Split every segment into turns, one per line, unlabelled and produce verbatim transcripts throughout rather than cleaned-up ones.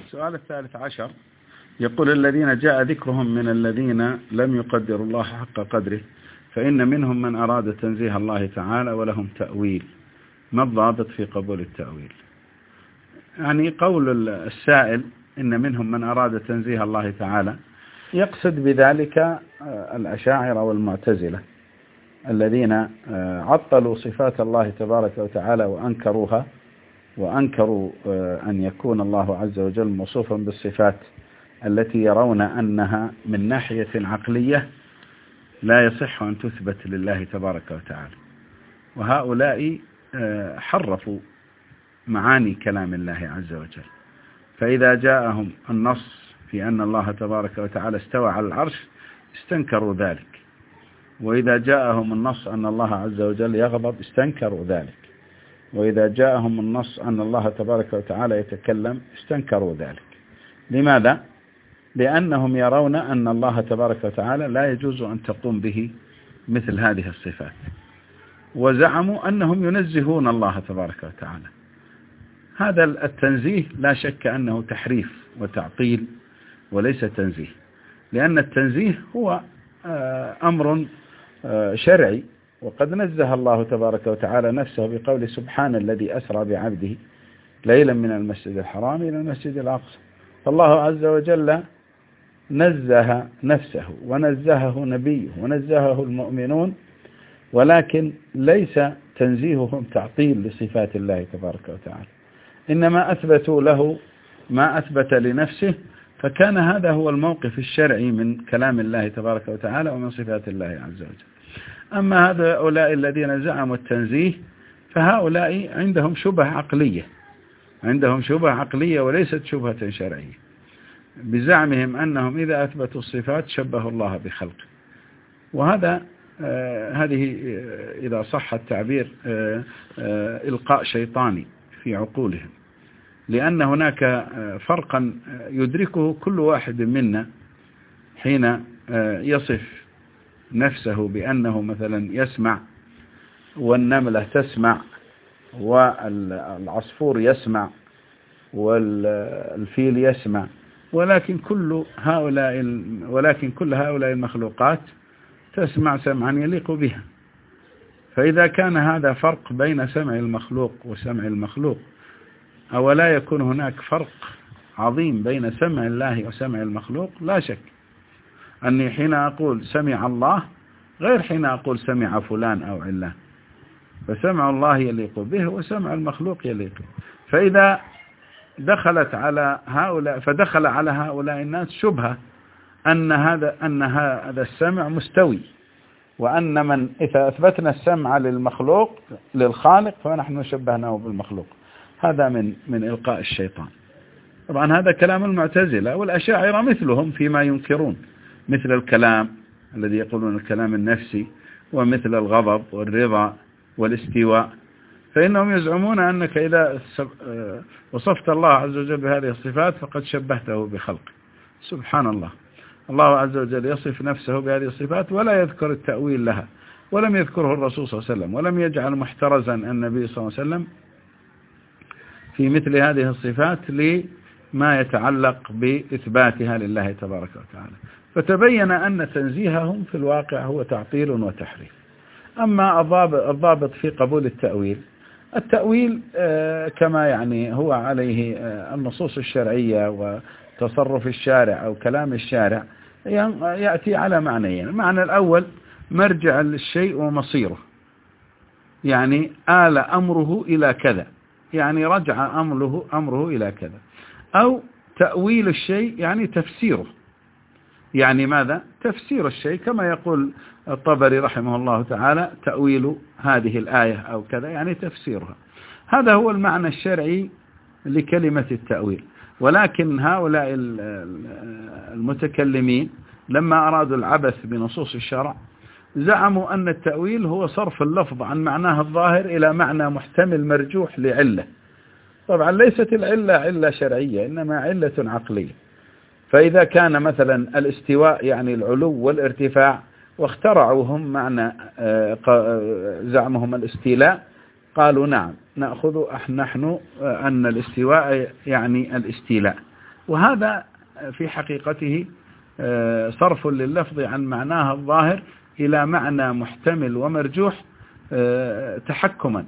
السؤال الثالث عشر يقول: الذين جاء ذكرهم من الذين لم يقدروا الله حق قدره، فإن منهم من أراد تنزيه الله تعالى ولهم تأويل، ما الضابط في قبول التأويل؟ يعني قول السائل إن منهم من أراد تنزيه الله تعالى يقصد بذلك الأشاعرة والمعتزلة الذين عطلوا صفات الله تبارك وتعالى وأنكروها، وأنكروا أن يكون الله عز وجل موصوفا بالصفات التي يرون أنها من ناحية عقلية لا يصح أن تثبت لله تبارك وتعالى. وهؤلاء حرفوا معاني كلام الله عز وجل، فإذا جاءهم النص في أن الله تبارك وتعالى استوى على العرش استنكروا ذلك، وإذا جاءهم النص أن الله عز وجل يغضب استنكروا ذلك، وإذا جاءهم النص أن الله تبارك وتعالى يتكلم استنكروا ذلك. لماذا؟ لأنهم يرون أن الله تبارك وتعالى لا يجوز أن تقوم به مثل هذه الصفات، وزعموا أنهم ينزهون الله تبارك وتعالى. هذا التنزيه لا شك أنه تحريف وتعطيل وليس تنزيه، لأن التنزيه هو أمر شرعي، وقد نزه الله تبارك وتعالى نفسه بقول: سبحان الذي أسرى بعبده ليلا من المسجد الحرام إلى المسجد الأقصى. فالله عز وجل نزه نفسه ونزهه نبيه ونزهه المؤمنون، ولكن ليس تنزيههم تعطيل لصفات الله تبارك وتعالى، إنما أثبتوا له ما أثبت لنفسه، فكان هذا هو الموقف الشرعي من كلام الله تبارك وتعالى ومن صفات الله عز وجل. أما هؤلاء الذين زعموا التنزيه فهؤلاء عندهم شبهة عقلية، عندهم شبهة عقلية وليست شبهة شرعية، بزعمهم أنهم إذا أثبتوا الصفات شبهوا الله بخلقه. وهذا آه هذه آه إذا صح التعبير آه آه إلقاء شيطاني في عقولهم، لأن هناك آه فرقا يدركه كل واحد منا حين آه يصف نفسه بأنه مثلا يسمع، والنملة تسمع، والعصفور يسمع، والفيل يسمع، ولكن كل هؤلاء ولكن كل هؤلاء المخلوقات تسمع سمعا يليق بها. فإذا كان هذا فرق بين سمع المخلوق وسمع المخلوق، أولا يكون هناك فرق عظيم بين سمع الله وسمع المخلوق؟ لا شك أني حين أقول سمع الله غير حين أقول سمع فلان أو علان، فسمع الله يليق به وسمع المخلوق يليق به. فإذا دخلت على هؤلاء فدخل على هؤلاء الناس شبهة أن هذا أن هذا السمع مستوي، وأن من إذا أثبتنا السمع للمخلوق للخالق فنحن شبهناه بالمخلوق. هذا من من إلقاء الشيطان. طبعا هذا كلام المعتزلة، والأشاعرة مثلهم فيما ينكرون، مثل الكلام الذي يقولون الكلام النفسي، ومثل الغضب والرضا والاستواء، فإنهم يزعمون أنك إذا وصفت الله عز وجل بهذه الصفات فقد شبهته بخلقه. سبحان الله، الله عز وجل يصف نفسه بهذه الصفات ولا يذكر التأويل لها، ولم يذكره الرسول صلى الله عليه وسلم، ولم يجعل محترزا النبي صلى الله عليه وسلم في مثل هذه الصفات لما يتعلق بإثباتها لله تبارك وتعالى. فتبين أن تنزيههم في الواقع هو تعطيل وتحريف. أما الضابط في قبول التأويل، التأويل كما يعني هو عليه النصوص الشرعية وتصرف الشارع أو كلام الشارع يأتي على معنيين. المعنى الأول مرجع للشيء ومصيره، يعني آل أمره إلى كذا، يعني رجع أمره أمره إلى كذا. أو تأويل الشيء يعني تفسيره، يعني ماذا؟ تفسير الشيء، كما يقول الطبري رحمه الله تعالى: تأويل هذه الآية أو كذا، يعني تفسيرها. هذا هو المعنى الشرعي لكلمة التأويل. ولكن هؤلاء المتكلمين لما أرادوا العبث بنصوص الشرع زعموا أن التأويل هو صرف اللفظ عن معناه الظاهر إلى معنى محتمل مرجوح لعلة. طبعا ليست العلة علة شرعية، إنما علة عقلية. فإذا كان مثلا الاستواء يعني العلو والارتفاع، واخترعوا هم معنى زعمهم الاستيلاء، قالوا نعم نأخذ نحن أن الاستواء يعني الاستيلاء، وهذا في حقيقته صرف لللفظ عن معناها الظاهر إلى معنى محتمل ومرجوح تحكما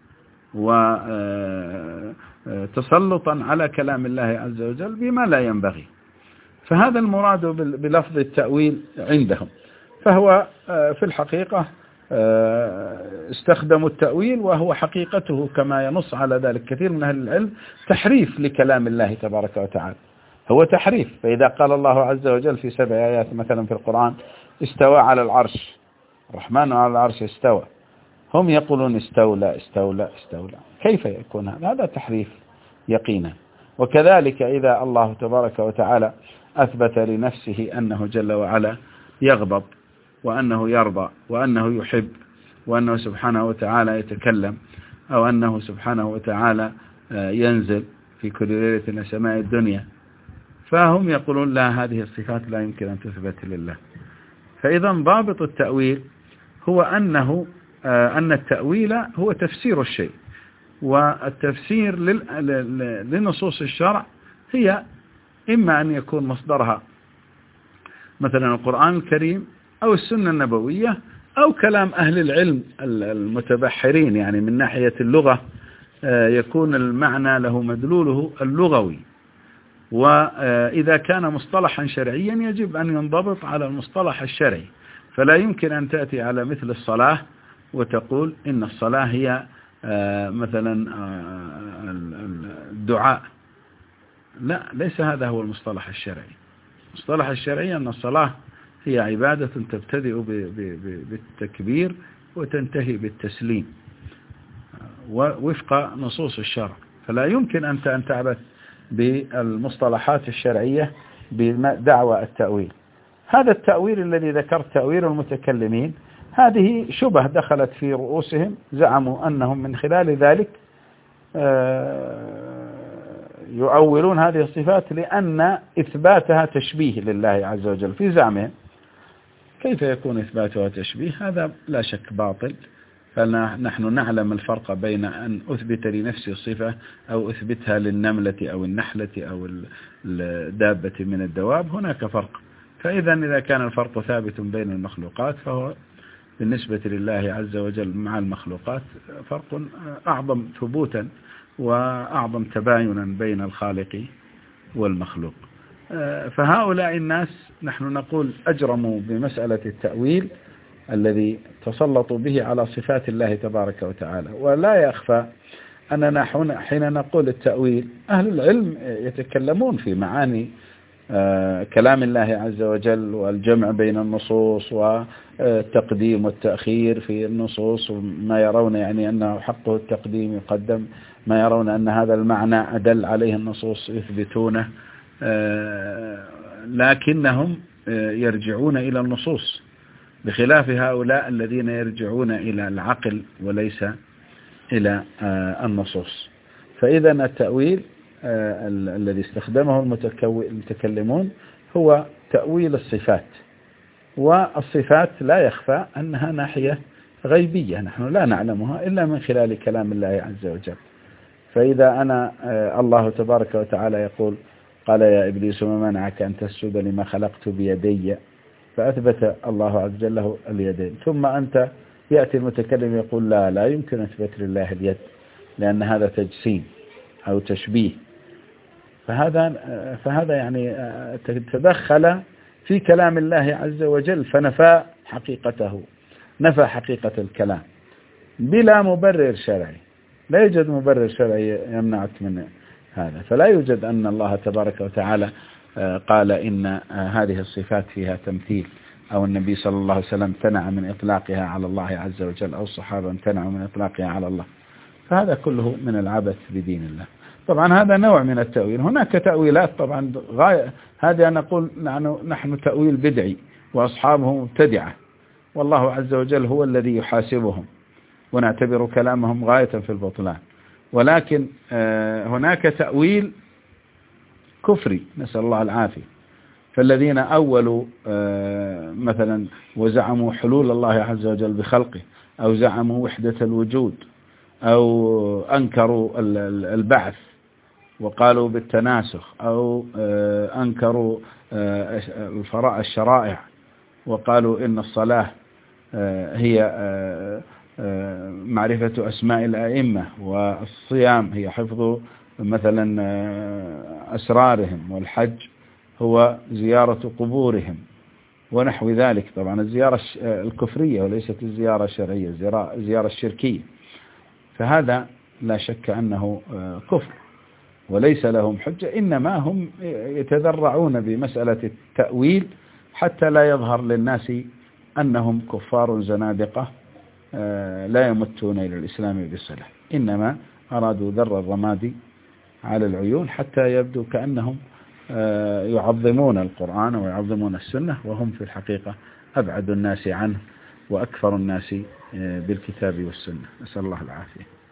وتسلطا على كلام الله عز وجل بما لا ينبغي. فهذا المراد بلفظ التأويل عندهم. فهو في الحقيقة استخدموا التأويل، وهو حقيقته كما ينص على ذلك كثير من أهل العلم تحريف لكلام الله تبارك وتعالى، هو تحريف. فإذا قال الله عز وجل في سبع آيات مثلا في القرآن استوى على العرش، الرحمن على العرش استوى، هم يقولون استولى استولى استولى، كيف يكون هذا؟ هذا تحريف يقينا. وكذلك إذا الله تبارك وتعالى أثبت لنفسه أنه جل وعلا يغضب وأنه يرضى وأنه يحب وأنه سبحانه وتعالى يتكلم، أو أنه سبحانه وتعالى ينزل في كل ليلة إلى سماء الدنيا، فهم يقولون لا، هذه الصفات لا يمكن أن تثبت لله. فإذا ضابط التأويل هو أنه أن التأويل هو تفسير الشيء، والتفسير لنصوص الشرع هي إما أن يكون مصدرها مثلا القرآن الكريم أو السنة النبوية أو كلام أهل العلم المتبحرين، يعني من ناحية اللغة يكون المعنى له مدلوله اللغوي. وإذا كان مصطلحا شرعيا يجب أن ينضبط على المصطلح الشرعي، فلا يمكن أن تأتي على مثل الصلاة وتقول إن الصلاة هي مثلا الدعاء، لا، ليس هذا هو المصطلح الشرعي. المصطلح الشرعي أن الصلاة هي عبادة تبتدئ بالتكبير وتنتهي بالتسليم وفق نصوص الشرع، فلا يمكن أنت أن تعبث بالمصطلحات الشرعية بدعوى التأويل. هذا التأويل الذي ذكرت تأويل المتكلمين، هذه شبه دخلت في رؤوسهم، زعموا أنهم من خلال ذلك يؤولون هذه الصفات لأن إثباتها تشبيه لله عز وجل في زعمهم. كيف يكون إثباتها تشبيه؟ هذا لا شك باطل. فنحن نعلم الفرق بين أن أثبت لنفسي الصفة أو أثبتها للنملة أو النحلة أو الدابة من الدواب، هناك فرق. فإذا إذا كان الفرق ثابت بين المخلوقات، فهو بالنسبة لله عز وجل مع المخلوقات فرق أعظم ثبوتا وأعظم تباينا بين الخالق والمخلوق. فهؤلاء الناس نحن نقول أجرموا بمسألة التأويل الذي تسلطوا به على صفات الله تبارك وتعالى. ولا يخفى أننا حين نقول التأويل، أهل العلم يتكلمون في معاني كلام الله عز وجل والجمع بين النصوص والتقديم والتأخير في النصوص، ما يرون يعني أنه حقه التقديم يقدم، ما يرون أن هذا المعنى أدل عليه النصوص يثبتونه، لكنهم يرجعون إلى النصوص، بخلاف هؤلاء الذين يرجعون إلى العقل وليس إلى النصوص. فإذا التأويل الذي استخدمه المتكلمون هو تأويل الصفات، والصفات لا يخفى أنها ناحية غيبية نحن لا نعلمها إلا من خلال كلام الله عز وجل. فإذا أنا الله تبارك وتعالى يقول قال يا إبليس ما منعك أن تسجد لما خلقت بيدي، فأثبت الله عز وجل له اليدين، ثم أنت يأتي المتكلم يقول لا لا يمكن أثبت لله اليد لأن هذا تجسيم أو تشبيه. فهذا فهذا يعني تدخل في كلام الله عز وجل فنفى حقيقته، نفى حقيقة الكلام بلا مبرر شرعي. لا يوجد مبرر شرعي يمنعك من هذا. فلا يوجد أن الله تبارك وتعالى قال إن هذه الصفات فيها تمثيل، أو النبي صلى الله عليه وسلم امتنع من إطلاقها على الله عز وجل، أو الصحابة امتنعوا من إطلاقها على الله. فهذا كله من العبث بدين الله. طبعا هذا نوع من التأويل. هناك تأويلات طبعا غاية، هذا نقول نحن تأويل بدعي وأصحابه مبتدعة، والله عز وجل هو الذي يحاسبهم، ونعتبر كلامهم غاية في البطلان. ولكن هناك تأويل كفري نسأل الله العافية. فالذين أولوا مثلا وزعموا حلول الله عز وجل بخلقه، أو زعموا وحدة الوجود، أو أنكروا البعث وقالوا بالتناسخ، أو أنكروا الشرائع وقالوا إن الصلاة هي معرفة أسماء الأئمة، والصيام هي حفظ مثلا أسرارهم، والحج هو زيارة قبورهم ونحو ذلك. طبعا الزيارة الكفرية وليست الزيارة الشرعية، الزيارة الشركية، فهذا لا شك أنه كفر وليس لهم حجة، إنما هم يتذرعون بمسألة التأويل حتى لا يظهر للناس أنهم كفار زنادقة لا يمتون إلى الإسلام بصلة، إنما أرادوا ذر الرماد على العيون حتى يبدو كأنهم يعظمون القرآن ويعظمون السنة، وهم في الحقيقة أبعد الناس عنه وأكثر الناس بالكتاب والسنة. نسأل الله العافية.